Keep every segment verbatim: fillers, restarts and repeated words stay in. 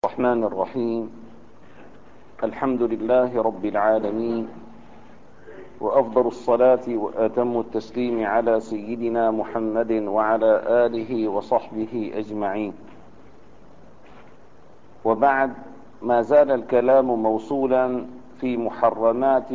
الرحمن الرحيم. الحمد لله رب العالمين، وأفضل الصلاة وأتم التسليم على سيدنا محمد وعلى آله وصحبه أجمعين. وبعد، ما زال الكلام موصولا في محرمات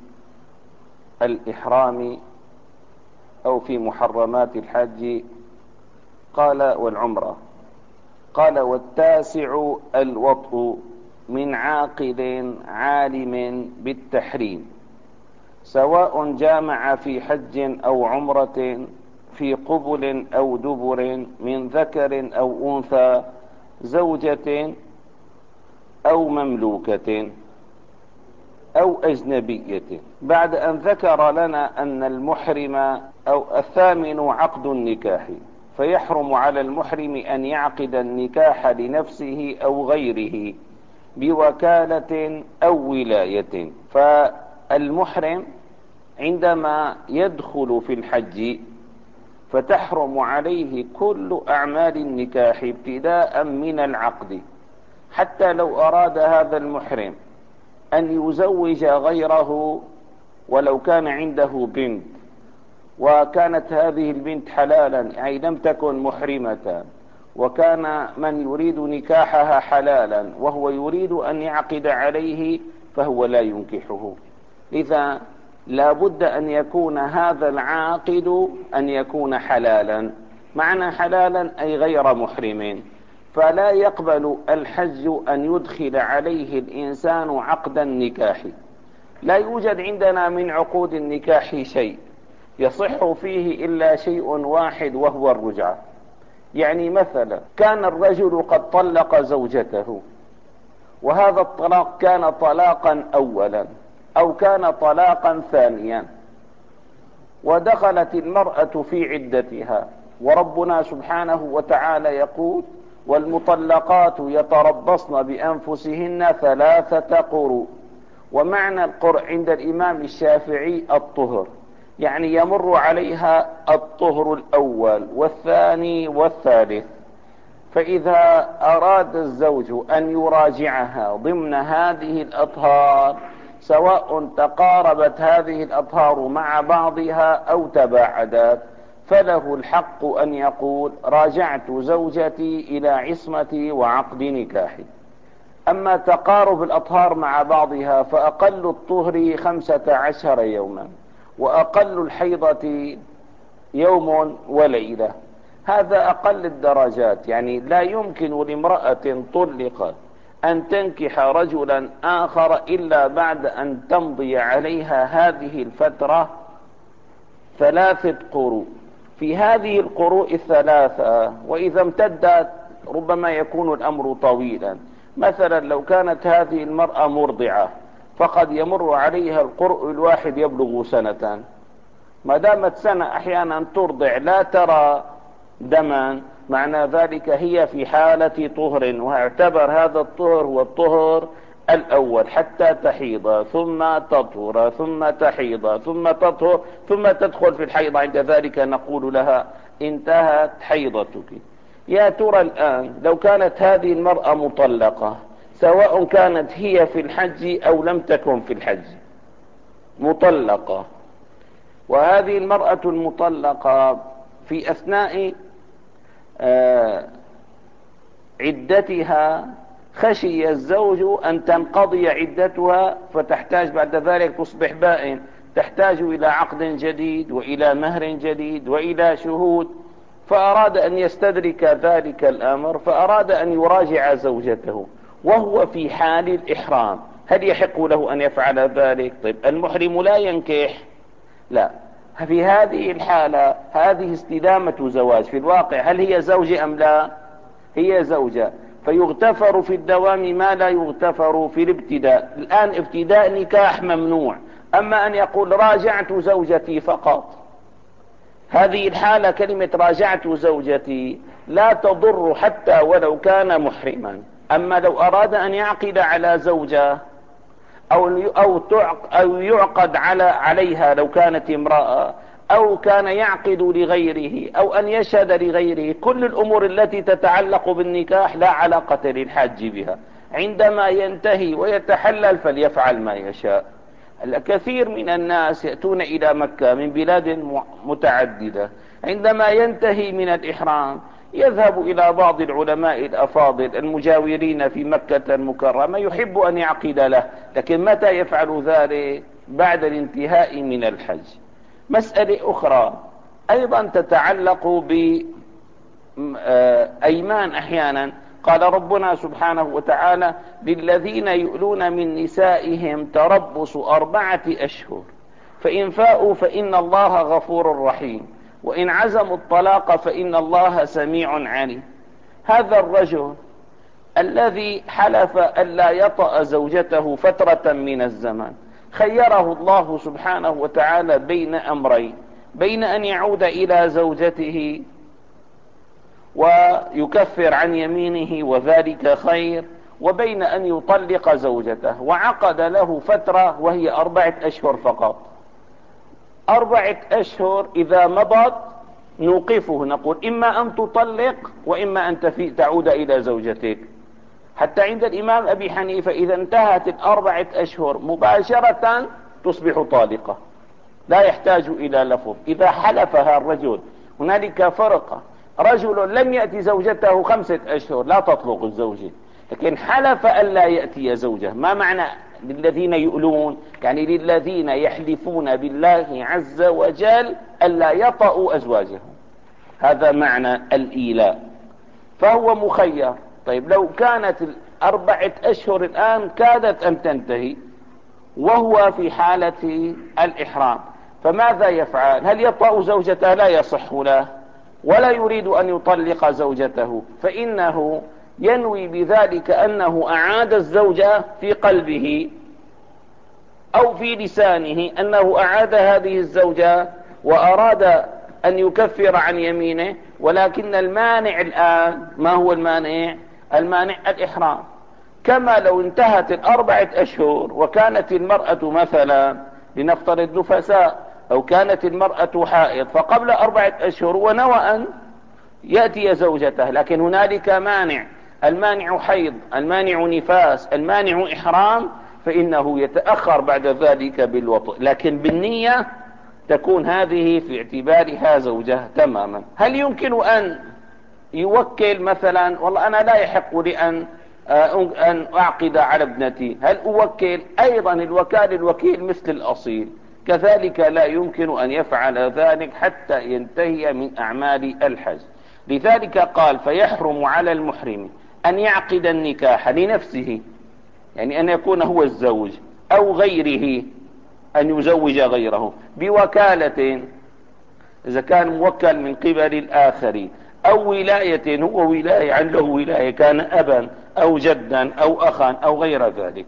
الإحرام أو في محرمات الحج. قال والعمرة. قال: والتاسع الوطء من عاقل عالم بالتحريم، سواء جامع في حج أو عمرة، في قبل أو دبر، من ذكر أو أنثى، زوجة أو مملوكة أو أجنبية. بعد أن ذكر لنا أن المحرم أو الثامن عقد النكاح، فيحرم على المحرم أن يعقد النكاح لنفسه أو غيره بوكالة أو ولاية. فالمحرم عندما يدخل في الحج فتحرم عليه كل أعمال النكاح ابتداء من العقد، حتى لو أراد هذا المحرم أن يزوج غيره، ولو كان عنده بنت وكانت هذه البنت حلالا، أي لم تكن محرمة، وكان من يريد نكاحها حلالا وهو يريد أن يعقد عليه، فهو لا ينكحه. لذا لا بد أن يكون هذا العاقد أن يكون حلالا. معنى حلالا أي غير محرم. فلا يقبل الحج أن يدخل عليه الإنسان عقد النكاح. لا يوجد عندنا من عقود النكاح شيء يصح فيه إلا شيء واحد، وهو الرجعة. يعني مثلا كان الرجل قد طلق زوجته، وهذا الطلاق كان طلاقا أولا أو كان طلاقا ثانيا، ودخلت المرأة في عدتها، وربنا سبحانه وتعالى يقول: والمطلقات يتربصن بأنفسهن ثلاثة قروء. ومعنى القرء عند الإمام الشافعي الطهر، يعني يمر عليها الطهر الأول والثاني والثالث. فإذا أراد الزوج أن يراجعها ضمن هذه الأطهار، سواء تقاربت هذه الأطهار مع بعضها أو تباعدت، فله الحق أن يقول: راجعت زوجتي إلى عصمتي وعقد نكاحي. أما تقارب الأطهار مع بعضها، فأقل الطهر خمسة عشر يوما، وأقل الحيضة يوم وليلة. هذا أقل الدرجات. يعني لا يمكن لامرأة طلقت أن تنكح رجلا آخر إلا بعد أن تمضي عليها هذه الفترة ثلاثة قروء. في هذه القروء الثلاثة، وإذا امتدت ربما يكون الأمر طويلا. مثلا لو كانت هذه المرأة مرضعة، فقد يمر عليها القرء الواحد يبلغ سنة. ما دامت سنة أحيانا ترضع لا ترى دما، معنى ذلك هي في حالة طهر، واعتبر هذا الطهر هو الطهر الأول حتى تحيض ثم تطهر ثم تحيض ثم تطهر ثم تدخل في الحيض. عند ذلك نقول لها: انتهت حيضتك. يا ترى الآن لو كانت هذه المرأة مطلقة، سواء كانت هي في الحج أو لم تكن في الحج، مطلقة، وهذه المرأة المطلقة في أثناء آه عدتها خشي الزوج أن تنقضي عدتها، فتحتاج بعد ذلك تصبح بائن، تحتاج إلى عقد جديد وإلى مهر جديد وإلى شهود. فأراد أن يستدرك ذلك الأمر، فأراد أن يراجع زوجته وهو في حال الإحرام. هل يحق له أن يفعل ذلك؟ طيب، المحرم لا ينكح؟ لا. في هذه الحالة هذه استدامة زواج. في الواقع هل هي زوجة أم لا؟ هي زوجة، فيغتفر في الدوام ما لا يغتفر في الابتداء. الآن ابتداء نكاح ممنوع، أما أن يقول راجعت زوجتي فقط، هذه الحالة كلمة راجعت زوجتي لا تضر حتى ولو كان محرما. أما لو أراد أن يعقد على زوجة أو أو أو يعقد على عليها لو كانت امرأة، أو كان يعقد لغيره أو أن يشهد لغيره، كل الأمور التي تتعلق بالنكاح لا علاقة للحاج بها. عندما ينتهي ويتحلل فليفعل ما يشاء. الكثير من الناس يأتون إلى مكة من بلاد متعددة، عندما ينتهي من الإحرام يذهب إلى بعض العلماء الأفاضل المجاورين في مكة المكرمة، يحب أن يعقد له، لكن متى يفعل ذلك؟ بعد الانتهاء من الحج. مسألة أخرى أيضا تتعلق بأيمان. أحيانا قال ربنا سبحانه وتعالى: للذين يؤلون من نسائهم تربص أربعة أشهر فإن فاءوا فإن الله غفور رحيم وإن عزموا الطلاق فإن الله سميع عليم. هذا الرجل الذي حلف ألا يطأ زوجته فترة من الزمان، خيره الله سبحانه وتعالى بين أمرين: بين أن يعود إلى زوجته ويكفر عن يمينه وذلك خير، وبين أن يطلق زوجته، وعقد له فترة وهي أربعة أشهر فقط. أربعة أشهر إذا مضت نوقفه، نقول إما أن تطلق وإما أن تعود إلى زوجتك. حتى عند الإمام أبي حنيفة إذا انتهت الأربعة أشهر مباشرة تصبح طالقة، لا يحتاج إلى لفظ. إذا حلفها الرجل، هنالك فرق، رجل لم يأتي زوجته خمسة أشهر لا تطلق الزوجة، لكن حلف ألا يأتي زوجه. ما معنى للذين يؤلون؟ يعني للذين يحلفون بالله عز وجل ألا يطأوا أزواجهم، هذا معنى الإيلاء، فهو مخير. طيب لو كانت الأربعة أشهر الآن كادت أن تنتهي وهو في حالة الإحرام، فماذا يفعل؟ هل يطأ زوجته؟ لا يصح له، ولا يريد أن يطلق زوجته، فإنه ينوي بذلك أنه أعاد الزوجة في قلبه أو في لسانه، أنه أعاد هذه الزوجة وأراد أن يكفر عن يمينه، ولكن المانع الآن ما هو المانع؟ المانع الإحرام. كما لو انتهت الأربعة أشهر وكانت المرأة مثلا لنفترض نفساء، أو كانت المرأة حائض، فقبل أربعة أشهر ونوى أن يأتي زوجته، لكن هنالك مانع، المانع حيض، المانع نفاس، المانع إحرام، فإنه يتأخر بعد ذلك بالوطء، لكن بالنية تكون هذه في اعتبارها زوجة تماما. هل يمكن أن يوكل مثلا؟ والله أنا لا يحق لي أن أن أعقد على ابنتي، هل أوكل؟ أيضا الوكال الوكيل مثل الأصيل، كذلك لا يمكن أن يفعل ذلك حتى ينتهي من أعمال الحج. لذلك قال: فيحرم على المحرم أن يعقد النكاح لنفسه، يعني أن يكون هو الزوج، أو غيره أن يزوج غيره بوكالة إذا كان موكل من قبل الآخرين، أو ولاية، هو ولاية عنده ولاية، كان أبا أو جدا أو أخا أو غير ذلك.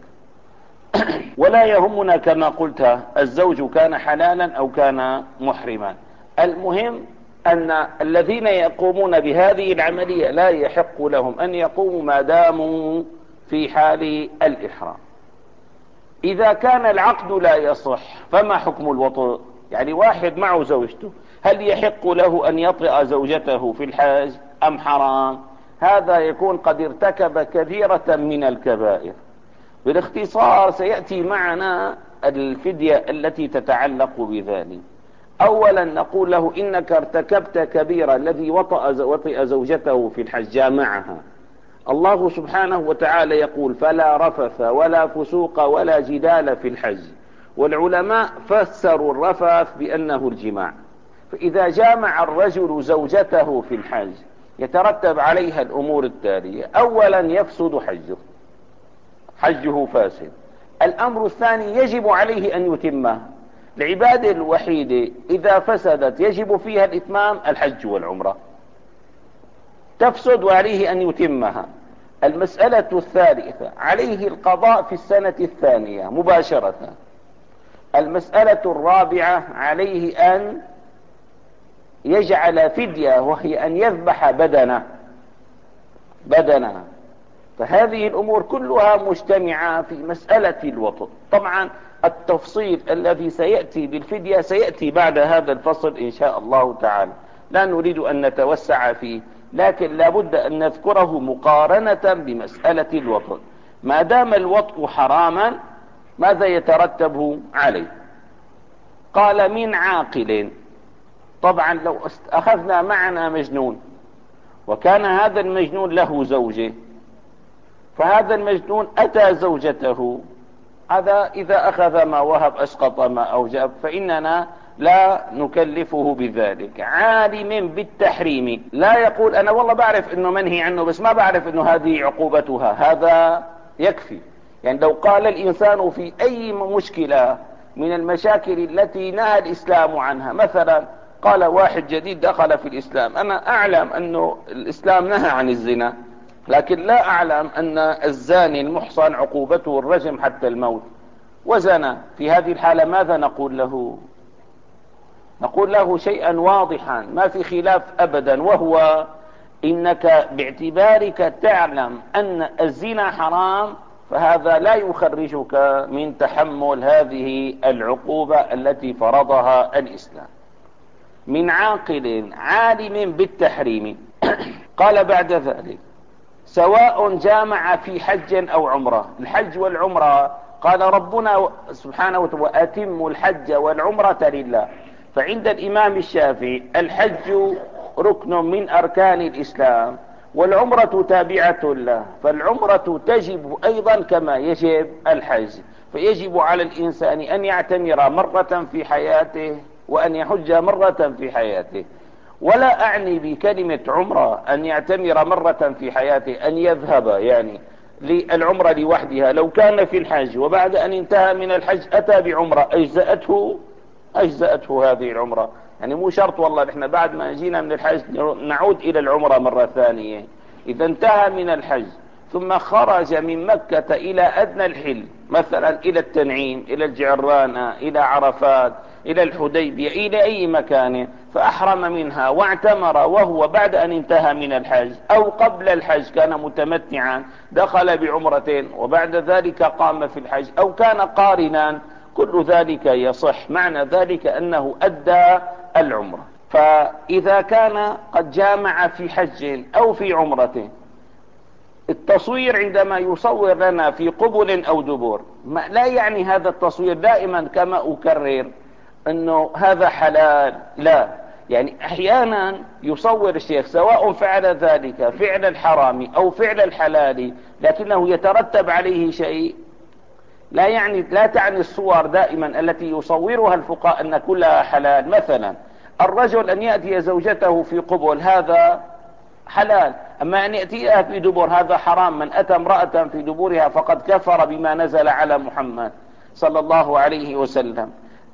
ولا يهمنا كما قلت الزوج كان حلالا أو كان محرما، المهم أن الذين يقومون بهذه العملية لا يحق لهم أن يقوموا ما داموا في حال الإحرام. إذا كان العقد لا يصح فما حكم الوطء؟ يعني واحد معه زوجته، هل يحق له أن يطئ زوجته في الحج أم حرام؟ هذا يكون قد ارتكب كبيرة من الكبائر. بالاختصار سيأتي معنا الفدية التي تتعلق بذلك. أولا نقول له: إنك ارتكبت كبيرة، الذي وطئ زوجته في الحج جامعها. الله سبحانه وتعالى يقول: فلا رفث ولا فسوق ولا جدال في الحج، والعلماء فسروا الرفث بأنه الجماع. فإذا جامع الرجل زوجته في الحج يترتب عليها الأمور التالية: أولا يفسد حجه، حجه فاسد. الأمر الثاني يجب عليه أن يتمه. العبادة الوحيدة إذا فسدت يجب فيها الإتمام الحج والعمرة، تفسد وعليه أن يتمها. المسألة الثالثة عليه القضاء في السنة الثانية مباشرة. المسألة الرابعة عليه أن يجعل فدية، وهي أن يذبح بدنه بدنه فهذه الأمور كلها مجتمعة في مسألة الوطء. طبعا التفصيل الذي سيأتي بالفدية سيأتي بعد هذا الفصل إن شاء الله تعالى، لا نريد أن نتوسع فيه، لكن لابد أن نذكره مقارنة بمسألة الوطء. ما دام الوطء حراما ماذا يترتب عليه؟ قال من عاقل. طبعا لو أخذنا معنا مجنون وكان هذا المجنون له زوجة، فهذا المجنون أتى زوجته، هذا إذا أخذ ما وهب أسقط ما أوجب فإننا لا نكلفه بذلك. عالم بالتحريم لا يقول أنا والله بعرف أنه منهي عنه بس ما بعرف أنه هذه عقوبتها، هذا يكفي. يعني لو قال الإنسان في أي مشكلة من المشاكل التي نهى الإسلام عنها، مثلا قال واحد جديد دخل في الإسلام، أنا أعلم أنه الإسلام نهى عن الزنا لكن لا أعلم أن الزاني المحصن عقوبته الرجم حتى الموت، وزنى، في هذه الحالة ماذا نقول له؟ نقول له شيئا واضحا ما في خلاف أبدا، وهو إنك باعتبارك تعلم أن الزنا حرام فهذا لا يخرجك من تحمل هذه العقوبة التي فرضها الإسلام. من عاقل عالم بالتحريم. قال بعد ذلك سواء جامع في حج أو عمرة. الحج والعمرة قال ربنا سبحانه وتعالى وأتم الحج والعمرة لله. فعند الإمام الشافعي الحج ركن من أركان الإسلام والعمرة تابعة له، فالعمرة تجب أيضا كما يجب الحج، فيجب على الإنسان أن يعتمر مرة في حياته وأن يحج مرة في حياته. ولا أعني بكلمة عمرة أن يعتمر مرة في حياته أن يذهب يعني للعمرة لوحدها، لو كان في الحج وبعد أن انتهى من الحج أتى بعمرة أجزأته أجزأته هذه العمرة. يعني مو شرط والله نحن بعد ما جينا من الحج نعود إلى العمرة مرة ثانية. إذا انتهى من الحج ثم خرج من مكة إلى أدنى الحل، مثلا إلى التنعيم، إلى الجعرانة، إلى عرفات، إلى الحديبية، إلى أي مكان، فأحرم منها واعتمر وهو بعد أن انتهى من الحج، أو قبل الحج كان متمتعا دخل بعمرتين وبعد ذلك قام في الحج، أو كان قارنا، كل ذلك يصح. معنى ذلك أنه أدى العمرة. فإذا كان قد جامع في حج أو في عمرة، التصوير عندما يصور لنا في قبل أو دبر لا يعني هذا التصوير دائما كما أكرر أنه هذا حلال، لا، يعني أحيانا يصور الشيخ سواء فعل ذلك فعل الحرام أو فعل الحلال لكنه يترتب عليه شيء. لا يعني لا تعني الصور دائما التي يصورها الفقهاء أن كلها حلال. مثلا الرجل أن يأتي زوجته في قبل هذا حلال، أما أن يأتيها في دبر هذا حرام. من أتى امرأة في دبرها فقد كفر بما نزل على محمد صلى الله عليه وسلم.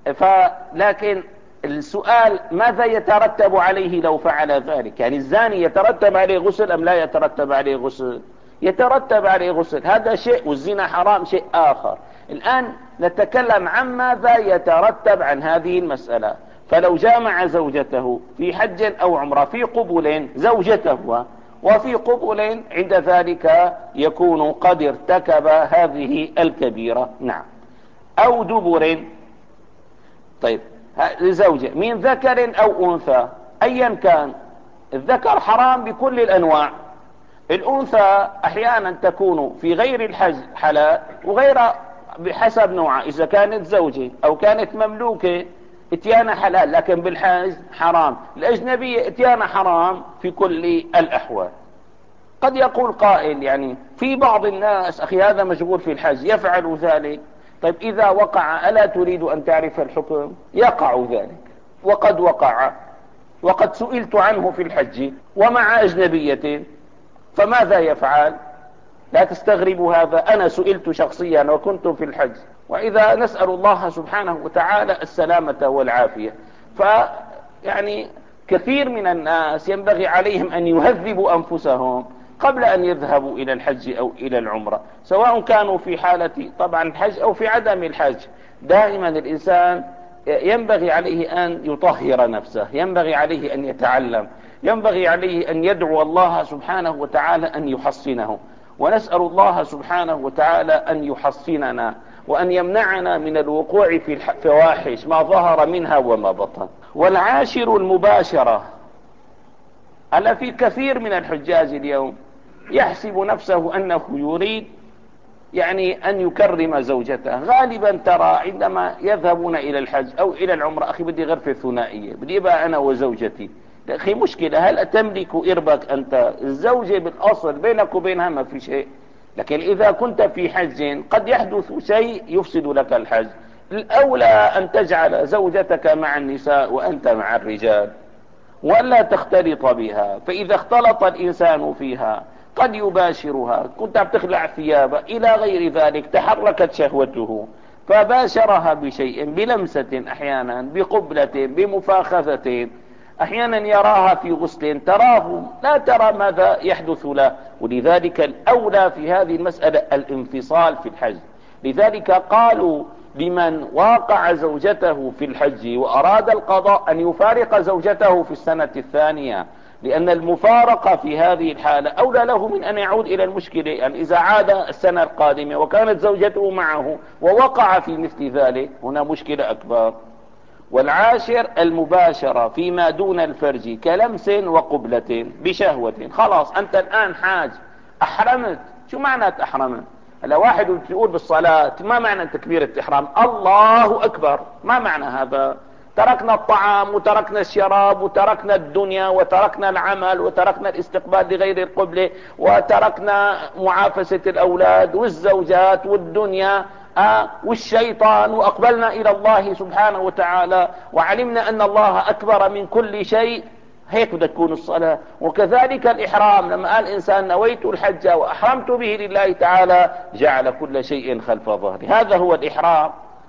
فلكن السؤال ماذا يترتب عليه لو فعل ذلك؟ يعني الزاني يترتب عليه غسل أم لا يترتب عليه غسل؟ يترتب عليه غسل، هذا شيء، والزنا حرام شيء آخر. الآن نتكلم عن ماذا يترتب عن هذه المسألة. فلو جامع زوجته في حج أو عمرة في قبل زوجته وفي قبل، عند ذلك يكون قد ارتكب هذه الكبيرة. نعم. أو دبر. طيب لزوجة من ذكر أو أنثى أيا كان، الذكر حرام بكل الأنواع، الأنثى أحيانا تكون في غير الحج حلال وغير بحسب نوعها، إذا كانت زوجة أو كانت مملوكة اتيانا حلال لكن بالحج حرام. الأجنبية اتيانا حرام في كل الأحوال. قد يقول قائل يعني في بعض الناس أخي هذا مشغول في الحج يفعل ذلك. طيب إذا وقع ألا تريد أن تعرف الحكم؟ يقع ذلك وقد وقع وقد سئلت عنه في الحج ومع أجنبية، فماذا يفعل؟ لا تستغربوا هذا، أنا سئلت شخصيا وكنت في الحج، وإذا نسأل الله سبحانه وتعالى السلامة والعافية. فيعني كثير من الناس ينبغي عليهم أن يهذبوا أنفسهم قبل أن يذهبوا إلى الحج أو إلى العمرة، سواء كانوا في حالة طبعا الحج أو في عدم الحج. دائما الإنسان ينبغي عليه أن يطهر نفسه، ينبغي عليه أن يتعلم، ينبغي عليه أن يدعو الله سبحانه وتعالى أن يحصنه. ونسأل الله سبحانه وتعالى أن يحصننا وأن يمنعنا من الوقوع في الفواحش ما ظهر منها وما بطن. والعاشر المباشرة. ألا في كثير من الحجاج اليوم يحسب نفسه أنه يريد يعني أن يكرم زوجته. غالبا ترى عندما يذهبون إلى الحج أو إلى العمرة، أخي بدي غرفة ثنائية، بدي يبقى أنا وزوجتي. أخي مشكلة، هل تملك إربك أنت؟ الزوجة بالأصل بينك وبينها ما في شيء، لكن إذا كنت في حج قد يحدث شيء يفسد لك الحج. الأولى أن تجعل زوجتك مع النساء وأنت مع الرجال، ولا تختلط بها. فإذا اختلط الإنسان فيها قد يباشرها، كنت بتخلع ثيابه إلى غير ذلك، تحركت شهوته فباشرها بشيء، بلمسة أحيانا، بقبلة، بمفاخذة، أحيانا يراها في غسل، تراه لا ترى ماذا يحدث له. ولذلك الأولى في هذه المسألة الانفصال في الحج. لذلك قالوا لمن واقع زوجته في الحج وأراد القضاء أن يفارق زوجته في السنة الثانية، لأن المفارقة في هذه الحالة أولى له من أن يعود إلى المشكلة. يعني إذا عاد السنة القادمة وكانت زوجته معه ووقع في مثل ذلك، هنا مشكلة أكبر. والعاشر المباشرة فيما دون الفرج كلمس وقبلة بشهوة. خلاص أنت الآن حاج، أحرمت. شو معنى أحرمت؟ هلا واحد يقول بالصلاة ما معنى تكبيرة الإحرام؟ الله أكبر. ما معنى هذا؟ تركنا الطعام وتركنا الشراب وتركنا الدنيا وتركنا العمل وتركنا الاستقبال لغير القبلة وتركنا معافسة الأولاد والزوجات والدنيا آه والشيطان، وأقبلنا إلى الله سبحانه وتعالى وعلمنا أن الله أكبر من كل شيء. هيك بدها تكون الصلاة. وكذلك الإحرام، لما قال الإنسان نويت الحج وأحرمت به لله تعالى جعل كل شيء خلف ظهري. هذا هو الإحرام.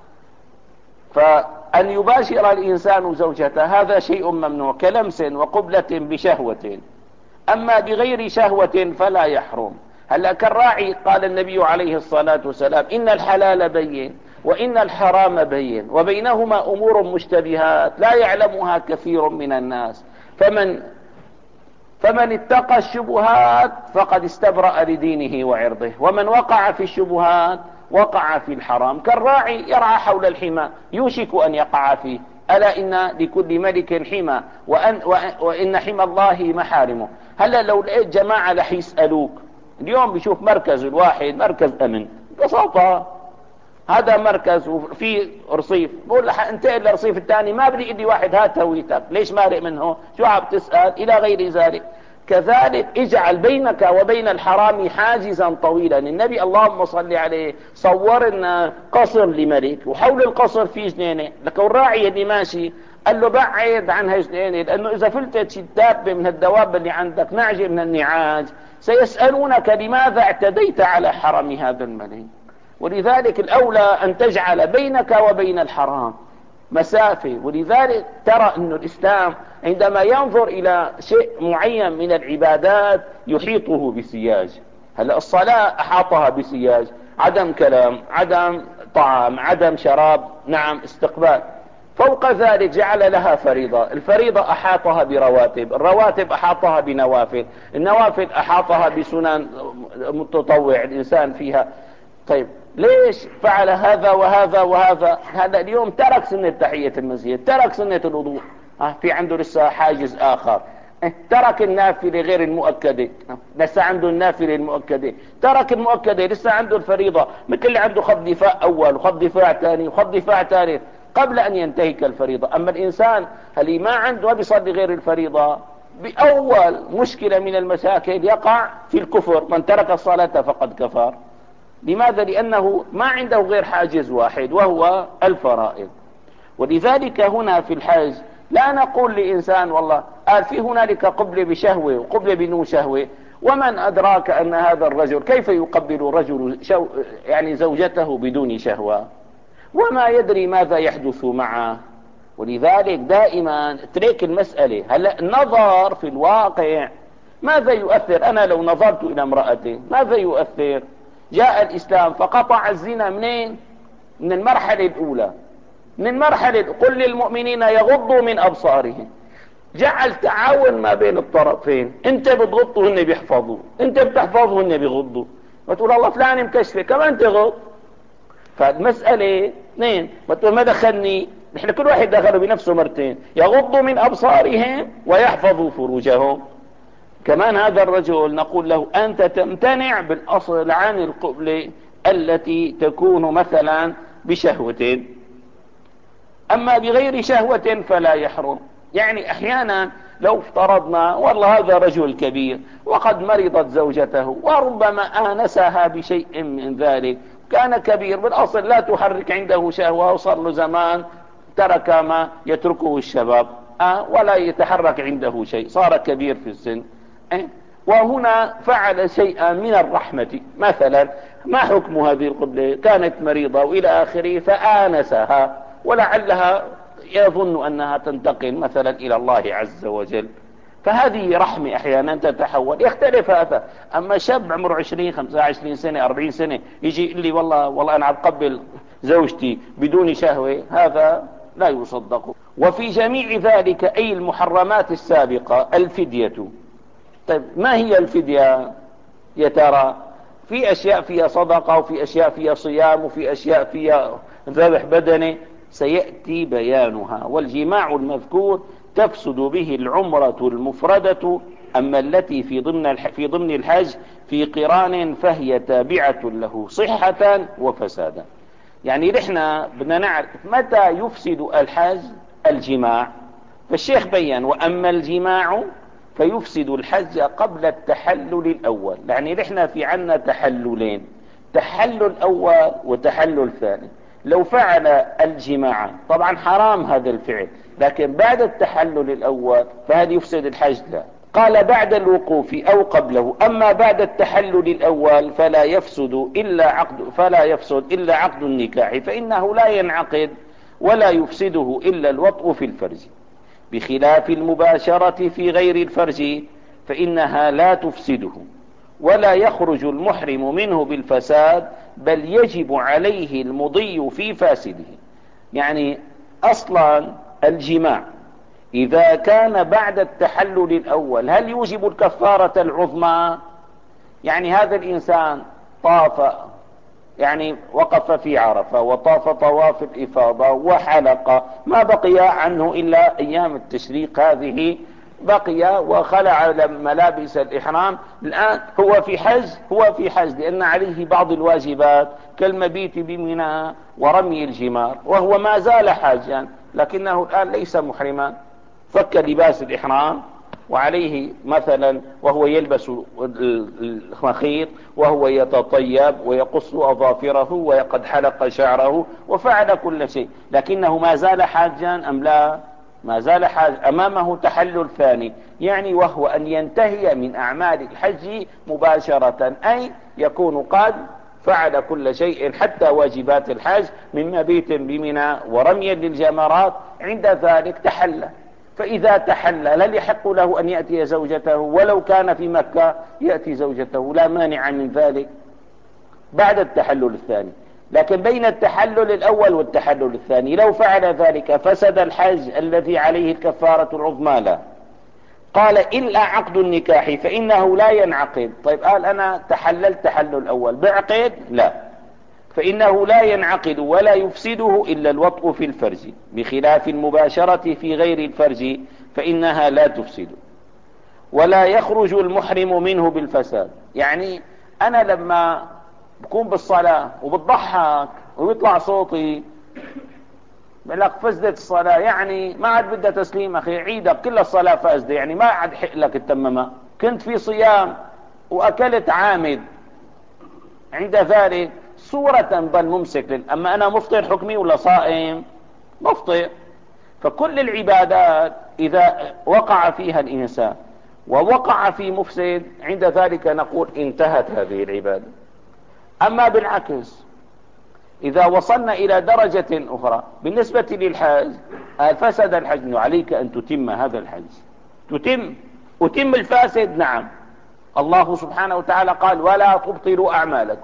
فأن يباشر الإنسان زوجته هذا شيء ممنوع كلمس وقبلة بشهوة. أما بغير شهوة فلا يحرم. هلا كالراعي قال النبي عليه الصلاة والسلام إن الحلال بين وإن الحرام بين وبينهما أمور مشتبهات لا يعلمها كثير من الناس، فمن فمن اتقى الشبهات فقد استبرأ لدينه وعرضه، ومن وقع في الشبهات وقع في الحرام. كالراعي يرعى حول الحمى يوشك أن يقع فيه. ألا إن لكل ملك حمى وأن وإن حمى الله محارمه. هلا لو لقيت جماعة رح يسألوك اليوم، بيشوف مركز الواحد مركز أمن ببساطة، هذا مركز وفي رصيف، بقول له انتقل للرصيف الثاني، ما بدي ادي واحد هات هويتك، ليش مارق منه؟ شو عم تسأل؟ إلى غير ذلك. كذلك اجعل بينك وبين الحرام حاجزا طويلا. النبي اللهم صل عليه صور لنا قصر لملك وحول القصر في جنينه، لكن الراعي اللي ماشي قال له بعد عن هالجنينه، لانه اذا فلتت شي دابه من الدواب اللي عندك، نعجه من النعاج، سيسألونك لماذا اعتديت على حرم هذا الملك. ولذلك الأولى أن تجعل بينك وبين الحرام مسافة. ولذلك ترى أن الإسلام عندما ينظر إلى شيء معين من العبادات يحيطه بسياج. هلا الصلاة أحاطها بسياج، عدم كلام، عدم طعام، عدم شراب، نعم استقبال. فوق ذلك جعل لها فريضة، الفريضة أحاطها برواتب، الرواتب أحاطها بنوافل، النوافل أحاطها بسنن متطوع الإنسان فيها. طيب ليش فعل هذا وهذا وهذا؟ هذا اليوم ترك سنة تحية المسجد، ترك سنة الوضوء، اه في عنده لسه حاجز آخر، اه ترك النافلة غير المؤكدة، لسه عنده النافلة المؤكدة، ترك المؤكدة لسه عنده الفريضة، مثل اللي عنده خط دفاع أول وخط دفاع ثاني وخط دفاع ثالث قبل أن ينتهك الفريضة. أما الإنسان اللي ما عنده بيصلي غير الفريضة، بأول مشكلة من المشاكل يقع في الكفر، من ترك الصلاة فقد كفر. لماذا؟ لأنه ما عنده غير حاجز واحد وهو الفرائض. ولذلك هنا في الحج لا نقول لإنسان والله قال في هنالك قبلة بشهوة وقبلة بدون شهوة، ومن أدراك أن هذا الرجل كيف يقبل رجل شو يعني زوجته بدون شهوة وما يدري ماذا يحدث معه. ولذلك دائما ترك المسألة. هلا النظر في الواقع ماذا يؤثر؟ أنا لو نظرت إلى امرأتي ماذا يؤثر؟ جاء الإسلام فقطع الزنا منين؟ من المرحلة الأولى، من المرحلة قل للمؤمنين يغضوا من أبصارهم. جعل تعاون ما بين الطرفين، انت بتغض وهن بيحفظوا، انت بتحفظ وهن بيغضوا، وتقول الله فلان مكشفه كمان تغض. فالمسألة اثنين، بتقول ما دخلني، نحن كل واحد دخله بنفسه مرتين، يغضوا من ابصارهم ويحفظوا فروجهم. كمان هذا الرجل نقول له انت تمتنع بالاصل عن القبلة التي تكون مثلا بشهوة، اما بغير شهوة فلا يحرم. يعني احيانا لو افترضنا والله هذا رجل كبير وقد مرضت زوجته وربما آنسها بشيء من ذلك، كان كبير بالاصل لا تحرك عنده شهوة وصار له زمان ترك ما يتركه الشباب أه ولا يتحرك عنده شيء، صار كبير في السن أه وهنا فعل شيئا من الرحمة مثلا، ما حكم هذه القبلة؟ كانت مريضة والى اخره فآنسها ولعلها يظن انها تنتقل مثلا الى الله عز وجل، فهذه رحمة احيانا تتحول، يختلف هذا. اما شاب عمره عشرين خمسة وعشرين سنة اربعين سنة يجي يقول لي والله والله انا اقبل زوجتي بدون شهوة، هذا لا يصدق. وفي جميع ذلك اي المحرمات السابقة الفدية. طيب ما هي الفدية يا ترى؟ في اشياء فيها صدقة وفي اشياء فيها صيام وفي اشياء فيها ذبح بدني سيأتي بيانها. والجماع المذكور تفسد به العمرة المفردة، اما التي في ضمن في ضمن الحج في قران فهي تابعة له صحة وفسادا. يعني نحن بدنا نعرف متى يفسد الحج الجماع، فالشيخ بيان واما الجماع فيفسد الحج قبل التحلل الاول. يعني نحن في عنا تحللين، تحلل اول وتحلل ثاني. لو فعل الجماع طبعا حرام هذا الفعل، لكن بعد التحلل الاول فهذا يفسد الحج لا. قال بعد الوقوف او قبله، اما بعد التحلل الاول فلا يفسد الا عقد فلا يفسد الا عقد النكاح، فانه لا ينعقد ولا يفسده الا الوطء في الفرج، بخلاف المباشرة في غير الفرج فإنها لا تفسده، ولا يخرج المحرم منه بالفساد، بل يجب عليه المضي في فاسده. يعني أصلا الجماع إذا كان بعد التحلل الأول هل يوجب الكفارة العظمى؟ يعني هذا الإنسان طاف، يعني وقف في عرفة وطاف طواف الإفاضة وحلق، ما بقي عنه إلا أيام التشريق هذه، بقي وخلع ملابس الإحرام. الآن هو في حج هو في حج لأن عليه بعض الواجبات كالمبيت بمنى ورمي الجمار، وهو ما زال حاجا لكنه الآن ليس محرما، فك لباس الإحرام وعليه مثلا وهو يلبس المخيط وهو يتطيب ويقص أظافره وقد حلق شعره وفعل كل شيء، لكنه ما زال حاجا أم لا؟ ما زال حاج، أمامه تحلل ثاني، يعني وهو أن ينتهي من أعمال الحج مباشرة، أي يكون قد فعل كل شيء حتى واجبات الحج من مبيت بمنى ورمي للجمرات، عند ذلك تحلل. فإذا تحلل هل يحق له أن يأتي زوجته ولو كان في مكة؟ يأتي زوجته لا مانع من ذلك بعد التحلل الثاني. لكن بين التحلل الأول والتحلل الثاني لو فعل ذلك فسد الحج الذي عليه الكفارة العظمى لا. قال إلا عقد النكاح فإنه لا ينعقد. طيب قال أنا تحللت تحلل الأول بعقد لا، فإنه لا ينعقد ولا يفسده إلا الوطء في الفرج، بخلاف المباشرة في غير الفرج فإنها لا تفسد، ولا يخرج المحرم منه بالفساد. يعني أنا لما بكون بالصلاة وبتضحك ويطلع صوتي بلك فسدت الصلاة، يعني ما عاد بدها تسليم أخي، عيدك كل الصلاة فاسدة، يعني ما عاد حق لك التممة. كنت في صيام وأكلت عامد، عند ذلك صورة بل ممسك لل... أما أنا مفطر حكمي ولا صائم؟ مفطر. فكل العبادات إذا وقع فيها الإنسان ووقع في مفسد عند ذلك نقول انتهت هذه العبادة. أما بالعكس إذا وصلنا إلى درجة أخرى بالنسبة للحج، فسد الحج، عليك أن تتم هذا الحج، تتم أتم الفاسد. نعم الله سبحانه وتعالى قال ولا تبطلوا أعمالكم،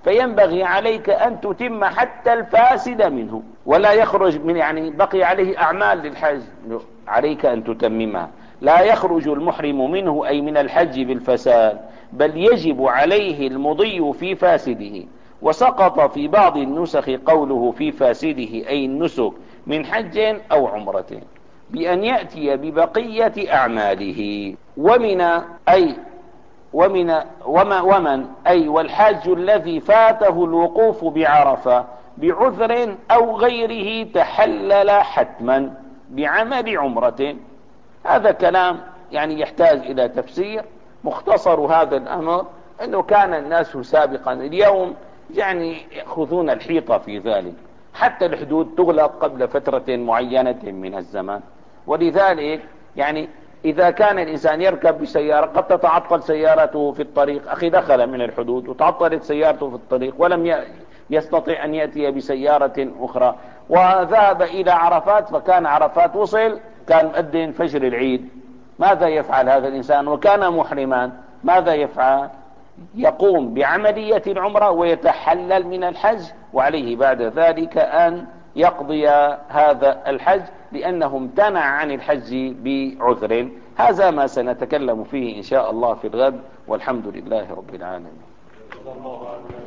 فينبغي عليك أن تتم حتى الفاسد منه، ولا يخرج من يعني بقي عليه أعمال للحج عليك أن تتممها. لا يخرج المحرم منه أي من الحج بالفساد، بل يجب عليه المضي في فاسده. وسقط في بعض النسخ قوله في فاسده أي النسك من حج أو عمرة، بأن يأتي ببقية أعماله. ومن أي ومن وما ومن أي والحاج الذي فاته الوقوف بعرفة بعذر أو غيره تحلل حتما بعمل عمرة. هذا كلام يعني يحتاج إلى تفسير. مختصر هذا الأمر أنه كان الناس سابقا اليوم يعني يأخذون الحيطة في ذلك، حتى الحدود تغلق قبل فترة معينة من الزمان. ولذلك يعني إذا كان الإنسان يركب بسيارة قد تتعطل سيارته في الطريق، أخي دخل من الحدود وتعطلت سيارته في الطريق ولم يستطيع أن يأتي بسيارة أخرى، وذهب إلى عرفات، فكان عرفات وصل كان مؤذن فجر العيد. ماذا يفعل هذا الإنسان وكان محرما؟ ماذا يفعل؟ يقوم بعملية العمرة ويتحلل من الحج، وعليه بعد ذلك أن يقضي هذا الحج لأنه امتنع عن الحج بعذر. هذا ما سنتكلم فيه إن شاء الله في الغد، والحمد لله رب العالمين.